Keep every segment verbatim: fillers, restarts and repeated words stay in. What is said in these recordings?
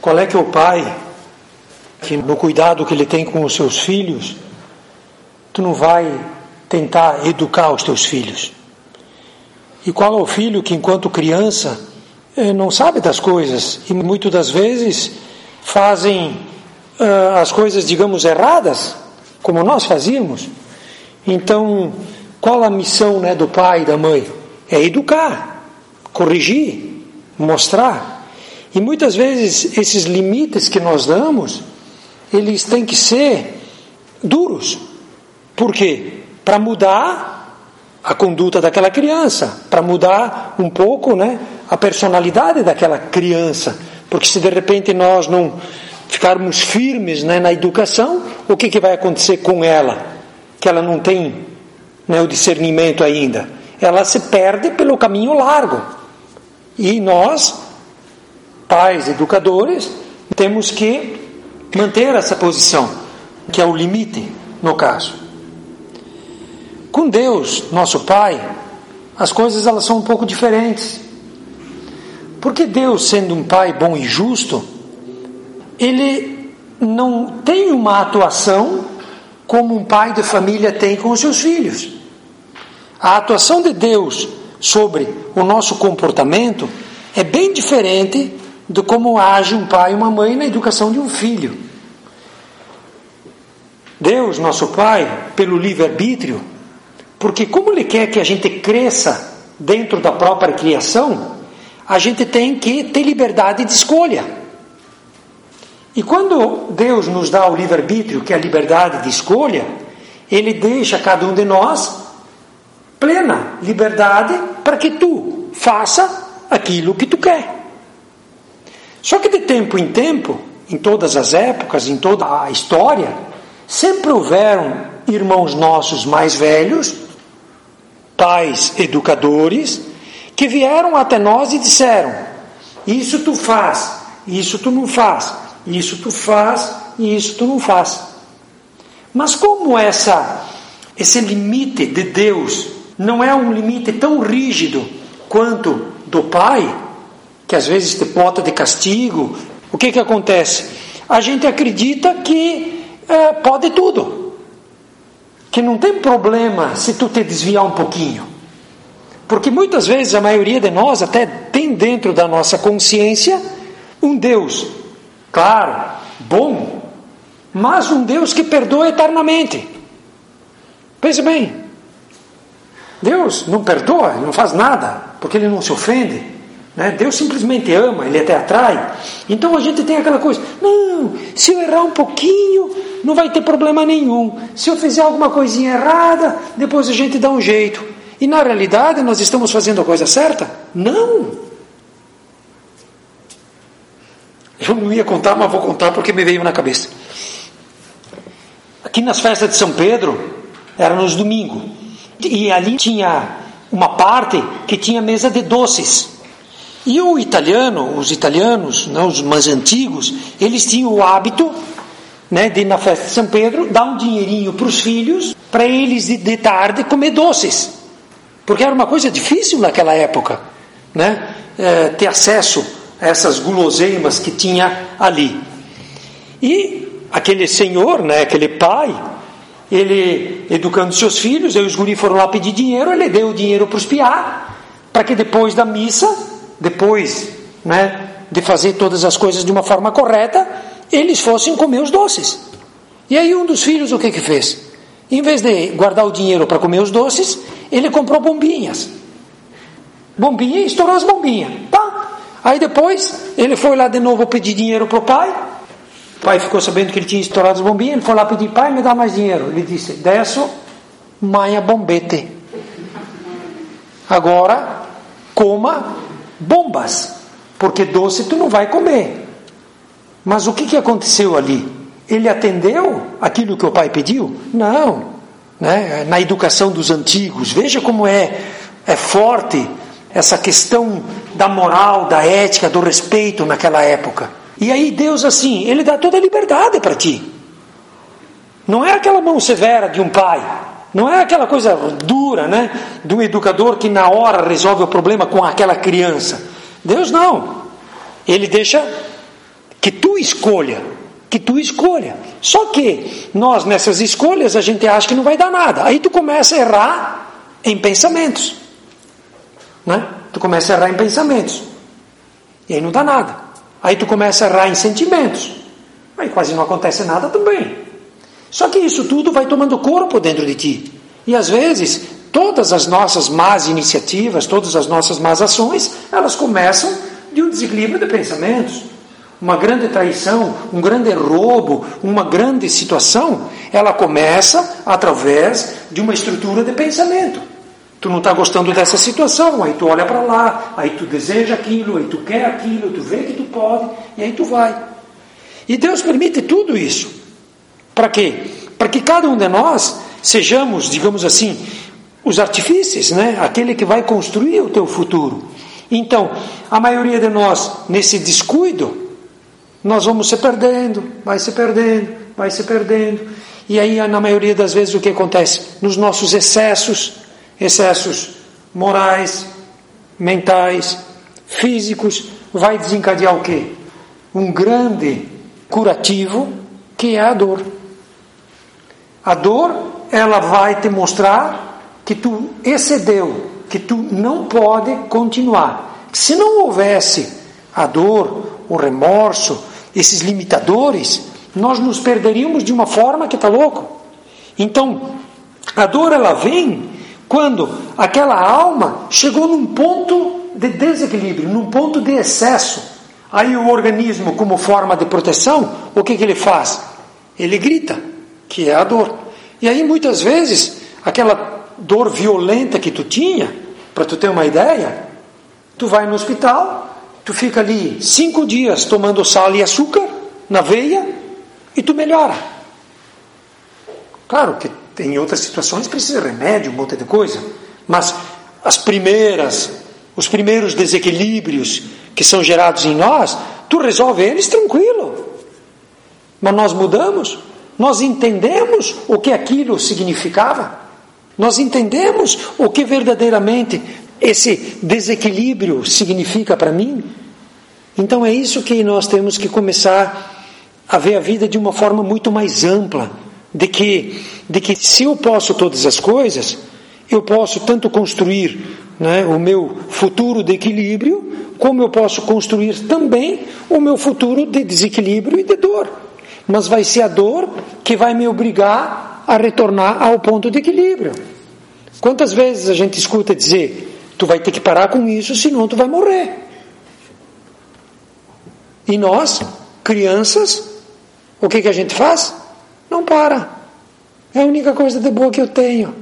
Qual é que é o pai que no cuidado que ele tem com os seus filhos, tu não vai tentar educar os teus filhos? E qual é o filho que enquanto criança não sabe das coisas e muitas das vezes fazem uh, as coisas, digamos, erradas, como nós fazíamos? Então, qual a missão, né, do pai e da mãe? É educar, corrigir, mostrar. E muitas vezes esses limites que nós damos, eles têm que ser duros. Por quê? Para mudar a conduta daquela criança, para mudar um pouco, né, a personalidade daquela criança. Porque se de repente nós não ficarmos firmes, né, na educação, o que, que vai acontecer com ela? Que ela não tem, né, o discernimento ainda. Ela se perde pelo caminho largo. E nós, pais, educadores, temos que manter essa posição, que é o limite, no caso. Com Deus, nosso Pai, as coisas elas são um pouco diferentes. Porque Deus, sendo um Pai bom e justo, Ele não tem uma atuação como um pai de família tem com os seus filhos. A atuação de Deus sobre o nosso comportamento é bem diferente de como age um pai e uma mãe na educação de um filho. Deus, nosso Pai, pelo livre-arbítrio, porque como Ele quer que a gente cresça dentro da própria criação, a gente tem que ter liberdade de escolha. E quando Deus nos dá o livre-arbítrio, que é a liberdade de escolha, Ele deixa cada um de nós plena liberdade para que tu faça aquilo que tu quer. Só que de tempo em tempo, em todas as épocas, em toda a história, sempre houveram irmãos nossos mais velhos, pais educadores, que vieram até nós e disseram: isso tu faz, isso tu não faz, isso tu faz e isso tu não faz. Mas como essa, esse limite de Deus não é um limite tão rígido quanto do Pai, que às vezes te bota de castigo, o que que acontece? A gente acredita que é, pode tudo, que não tem problema se tu te desviar um pouquinho, porque muitas vezes a maioria de nós até tem dentro da nossa consciência um Deus, claro, bom, mas um Deus que perdoa eternamente. Pense bem, Deus não perdoa, Ele não faz nada, porque Ele não se ofende, né? Deus simplesmente ama, Ele até atrai. Então a gente tem aquela coisa: não, se eu errar um pouquinho, não vai ter problema nenhum. Se eu fizer alguma coisinha errada, depois a gente dá um jeito. E na realidade nós estamos fazendo a coisa certa? Não. Eu não ia contar, mas vou contar porque me veio na cabeça. Aqui nas festas de São Pedro, era nos domingos, e ali tinha uma parte que tinha mesa de doces. E o italiano, os italianos, né, os mais antigos, eles tinham o hábito, né, de na festa de São Pedro dar um dinheirinho para os filhos, para eles de, de tarde comer doces, porque era uma coisa difícil naquela época, né, é, ter acesso a essas guloseimas que tinha ali. E aquele senhor, né, aquele pai, ele educando seus filhos, aí os guris foram lá pedir dinheiro, ele deu o dinheiro para os piá, para que depois da missa, depois, né, de fazer todas as coisas de uma forma correta, eles fossem comer os doces. E aí um dos filhos o que que fez? Em vez de guardar o dinheiro para comer os doces, ele comprou bombinhas. Bombinha e estourou as bombinhas. Tá? Aí depois, ele foi lá de novo pedir dinheiro para o pai. O pai ficou sabendo que ele tinha estourado as bombinhas, ele foi lá pedir: pai, me dá mais dinheiro. Ele disse: desso, manha bombete. Agora, coma bombas, porque doce tu não vai comer. Mas o que que aconteceu ali? Ele atendeu aquilo que o pai pediu? Não, né? Na educação dos antigos, veja como é, é forte essa questão da moral, da ética, do respeito naquela época. E aí Deus assim, Ele dá toda a liberdade para ti. Não é aquela mão severa de um pai, não é aquela coisa dura, né, de um educador que na hora resolve o problema com aquela criança. Deus não. Ele deixa que tu escolha, que tu escolha. Só que nós, nessas escolhas, a gente acha que não vai dar nada. Aí tu começa a errar em pensamentos. Né? Tu começa a errar em pensamentos. E aí não dá nada. Aí tu começa a errar em sentimentos. Aí quase não acontece nada também. Só que isso tudo vai tomando corpo dentro de ti. E às vezes, todas as nossas más iniciativas, todas as nossas más ações, elas começam de um desequilíbrio de pensamentos. Uma grande traição, um grande roubo, uma grande situação, ela começa através de uma estrutura de pensamento. Tu não está gostando dessa situação, aí tu olha para lá, aí tu deseja aquilo, aí tu quer aquilo, tu vê que tu pode, e aí tu vai. E Deus permite tudo isso. Para quê? Para que cada um de nós sejamos, digamos assim, os artífices, né? Aquele que vai construir o teu futuro. Então, a maioria de nós, nesse descuido, nós vamos se perdendo, vai se perdendo, vai se perdendo. E aí, na maioria das vezes, o que acontece? Nos nossos excessos, excessos morais, mentais, físicos, vai desencadear o quê? Um grande curativo, que é a dor. A dor, ela vai te mostrar que tu excedeu, que tu não pode continuar. Se não houvesse a dor, o remorso, esses limitadores, nós nos perderíamos de uma forma que está louco. Então, a dor ela vem quando aquela alma chegou num ponto de desequilíbrio, num ponto de excesso. Aí o organismo, como forma de proteção, o que, que ele faz? Ele grita, que é a dor. E aí muitas vezes, aquela dor violenta que tu tinha, para tu ter uma ideia, tu vai no hospital, tu fica ali cinco dias tomando sal e açúcar na veia e tu melhora. Claro que tem outras situações, precisa de remédio, um monte de coisa, mas as primeiras, os primeiros desequilíbrios que são gerados em nós, tu resolve eles tranquilo. Mas nós mudamos, nós entendemos o que aquilo significava, nós entendemos o que verdadeiramente esse desequilíbrio significa para mim. Então é isso que nós temos que começar a ver a vida de uma forma muito mais ampla, de que, de que se eu posso todas as coisas, eu posso tanto construir, né, o meu futuro de equilíbrio, como eu posso construir também o meu futuro de desequilíbrio e de dor. Mas vai ser a dor que vai me obrigar a retornar ao ponto de equilíbrio. Quantas vezes a gente escuta dizer: tu vai ter que parar com isso, senão tu vai morrer. E nós, crianças, o que, que a gente faz? Não para. É a única coisa de boa que eu tenho.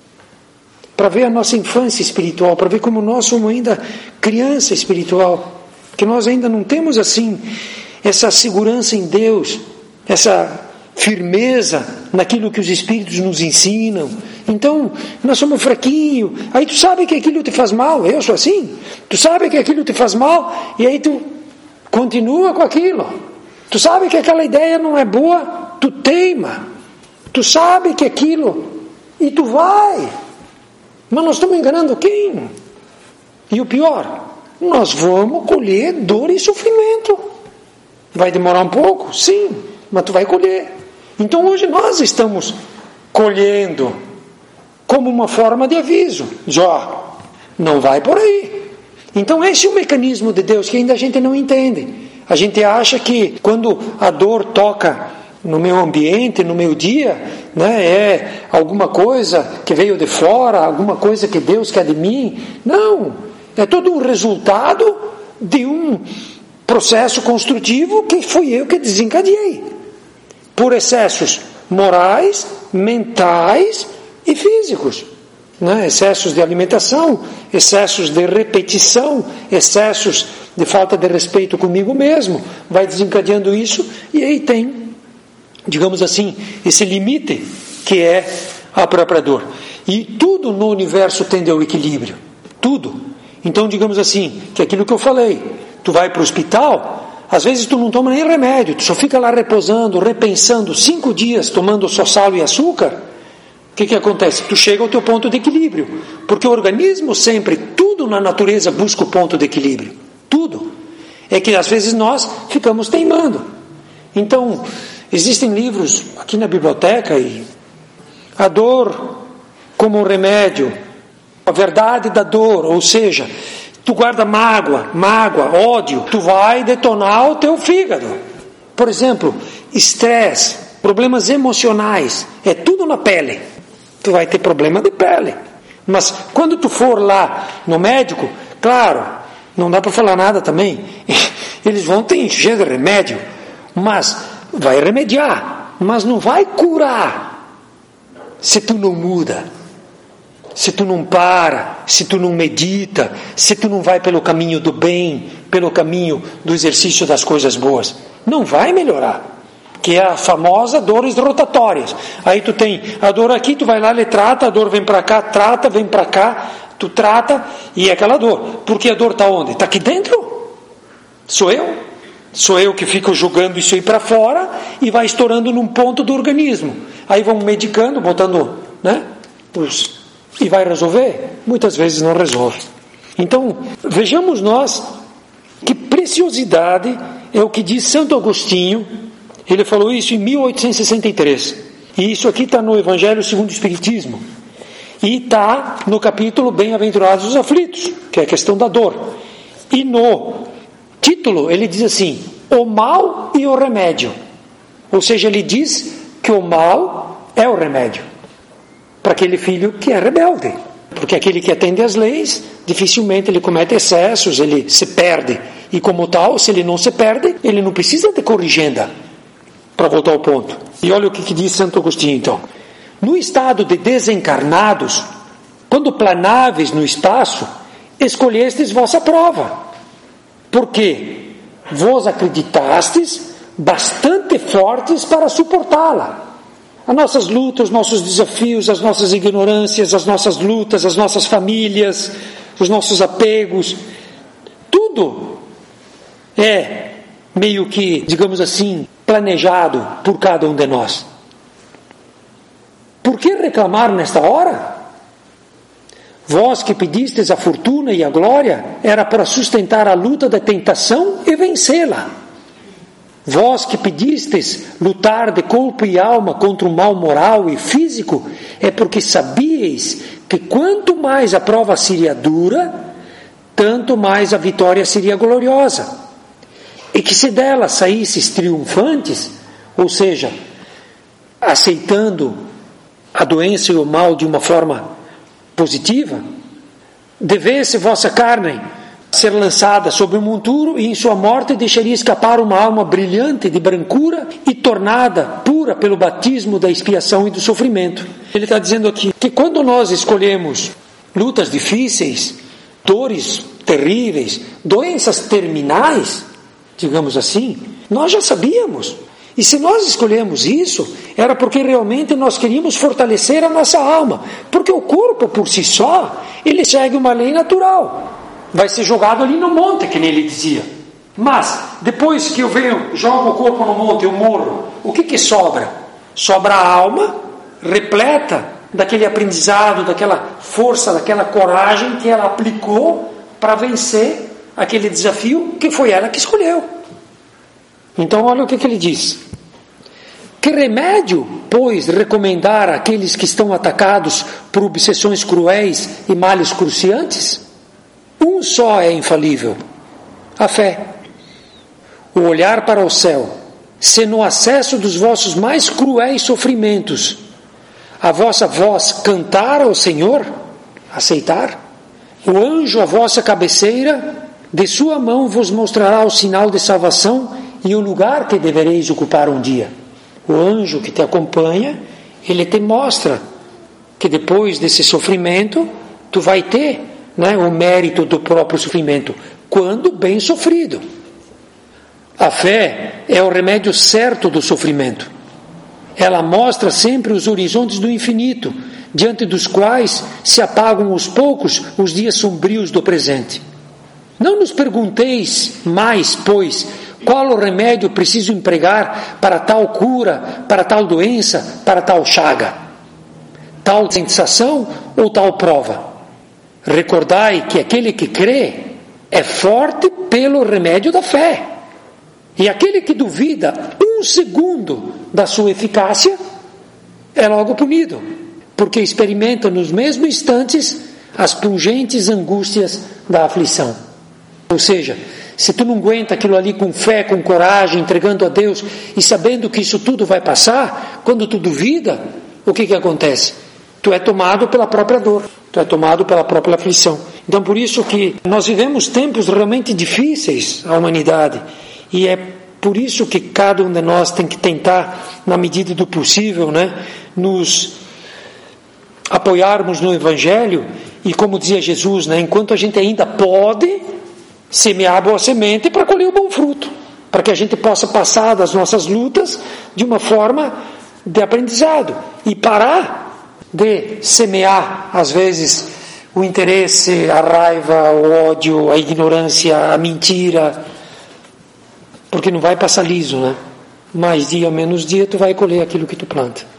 Para ver a nossa infância espiritual, para ver como nós somos ainda criança espiritual, que nós ainda não temos assim essa segurança em Deus, essa firmeza naquilo que os Espíritos nos ensinam. Então, nós somos fraquinhos. Aí tu sabe que aquilo te faz mal. Eu sou assim. Tu sabe que aquilo te faz mal, e aí tu continua com aquilo. Tu sabe que aquela ideia não é boa, tu teima. Tu sabe que aquilo, e tu vai. Mas nós estamos enganando quem? E o pior, nós vamos colher dor e sofrimento. Vai demorar um pouco? Sim, mas tu vai colher. Então hoje nós estamos colhendo como uma forma de aviso. Já, não vai por aí. Então esse é o mecanismo de Deus que ainda a gente não entende. A gente acha que quando a dor toca no meu ambiente, no meu dia, né, é alguma coisa que veio de fora, alguma coisa que Deus quer de mim. Não, é todo um resultado de um processo construtivo que fui eu que desencadeei, por excessos morais, mentais e físicos, né? Excessos de alimentação, excessos de repetição, excessos de falta de respeito comigo mesmo, vai desencadeando isso, e aí tem, digamos assim, esse limite que é a própria dor. E tudo no universo tende ao equilíbrio, tudo. Então, digamos assim, que aquilo que eu falei, tu vai para o hospital, às vezes tu não toma nem remédio, tu só fica lá repousando, repensando, cinco dias tomando só sal e açúcar. O que que acontece? Tu chega ao teu ponto de equilíbrio, porque o organismo sempre, tudo na natureza busca o ponto de equilíbrio, tudo. É que às vezes nós ficamos teimando. Então, existem livros aqui na biblioteca, e a dor como remédio, a verdade da dor, ou seja, tu guarda mágoa, mágoa, ódio, tu vai detonar o teu fígado. Por exemplo, estresse, problemas emocionais, é tudo na pele. Tu vai ter problema de pele. Mas quando tu for lá no médico, claro, não dá para falar nada também. Eles vão te encher de remédio, mas vai remediar, mas não vai curar se tu não muda, se tu não para, se tu não medita, se tu não vai pelo caminho do bem, pelo caminho do exercício das coisas boas. Não vai melhorar. Que é a famosa dores rotatórias. Aí tu tem a dor aqui, tu vai lá, ele trata, a dor vem para cá, trata, vem para cá, tu trata, e é aquela dor. Porque a dor está onde? Está aqui dentro? Sou eu? Sou eu que fico jogando isso aí para fora e vai estourando num ponto do organismo. Aí vão medicando, botando, né? Os, e vai resolver? Muitas vezes não resolve. Então, vejamos nós que preciosidade é o que diz Santo Agostinho. Ele falou isso em mil oitocentos e sessenta e três. E isso aqui está no Evangelho segundo o Espiritismo. E está no capítulo Bem-aventurados os aflitos, que é a questão da dor. E no título ele diz assim: o mal e o remédio. Ou seja, ele diz que o mal é o remédio para aquele filho que é rebelde. Porque aquele que atende às leis, dificilmente ele comete excessos, ele se perde. E como tal, se ele não se perde, ele não precisa de corrigenda. Para voltar ao ponto. E olha o que, que diz Santo Agostinho então. No estado de desencarnados, quando planáveis no espaço, escolhestes vossa prova. Porque vos acreditastes bastante fortes para suportá-la. As nossas lutas, os nossos desafios, as nossas ignorâncias, as nossas lutas, as nossas famílias, os nossos apegos, tudo é meio que, digamos assim, planejado por cada um de nós. Por que reclamar nesta hora? Vós que pedistes a fortuna e a glória, era para sustentar a luta da tentação e vencê-la. Vós que pedistes lutar de corpo e alma contra o mal moral e físico, é porque sabíeis que quanto mais a prova seria dura, tanto mais a vitória seria gloriosa. E que se dela saísseis triunfantes, ou seja, aceitando a doença e o mal de uma forma positiva, devesse vossa carne ser lançada sobre o monturo, e em sua morte deixaria escapar uma alma brilhante de brancura e tornada pura pelo batismo da expiação e do sofrimento. Ele está dizendo aqui que quando nós escolhemos lutas difíceis, dores terríveis, doenças terminais, digamos assim, nós já sabíamos. E se nós escolhemos isso, era porque realmente nós queríamos fortalecer a nossa alma. Porque o corpo, por si só, ele segue uma lei natural. Vai ser jogado ali no monte, que nem ele dizia. Mas, depois que eu venho, jogo o corpo no monte, eu morro, o que que sobra? Sobra a alma, repleta daquele aprendizado, daquela força, daquela coragem que ela aplicou para vencer aquele desafio que foi ela que escolheu. Então olha o que, que ele diz. Que remédio, pois, recomendar àqueles que estão atacados por obsessões cruéis e males cruciantes? Um só é infalível: a fé. O olhar para o céu, se no acesso dos vossos mais cruéis sofrimentos a vossa voz cantar ao Senhor, aceitar, o anjo à vossa cabeceira, de sua mão vos mostrará o sinal de salvação e o lugar que devereis ocupar um dia. O anjo que te acompanha, ele te mostra que depois desse sofrimento, tu vai ter, né, o mérito do próprio sofrimento, quando bem sofrido. A fé é o remédio certo do sofrimento. Ela mostra sempre os horizontes do infinito, diante dos quais se apagam aos poucos os dias sombrios do presente. Não nos pergunteis mais, pois, qual o remédio preciso empregar para tal cura, para tal doença, para tal chaga, tal sensação ou tal prova. Recordai que aquele que crê é forte pelo remédio da fé. E aquele que duvida um segundo da sua eficácia é logo punido, porque experimenta nos mesmos instantes as pungentes angústias da aflição. Ou seja, se tu não aguenta aquilo ali com fé, com coragem, entregando a Deus e sabendo que isso tudo vai passar, quando tu duvida, o que que acontece? Tu é tomado pela própria dor, tu é tomado pela própria aflição. Então por isso que nós vivemos tempos realmente difíceis, a humanidade, e é por isso que cada um de nós tem que tentar, na medida do possível, né, nos apoiarmos no Evangelho, e como dizia Jesus, né, enquanto a gente ainda pode semear a boa semente para colher o bom fruto, para que a gente possa passar das nossas lutas de uma forma de aprendizado e parar de semear, às vezes, o interesse, a raiva, o ódio, a ignorância, a mentira, porque não vai passar liso, né? Mais dia, menos dia, tu vai colher aquilo que tu planta.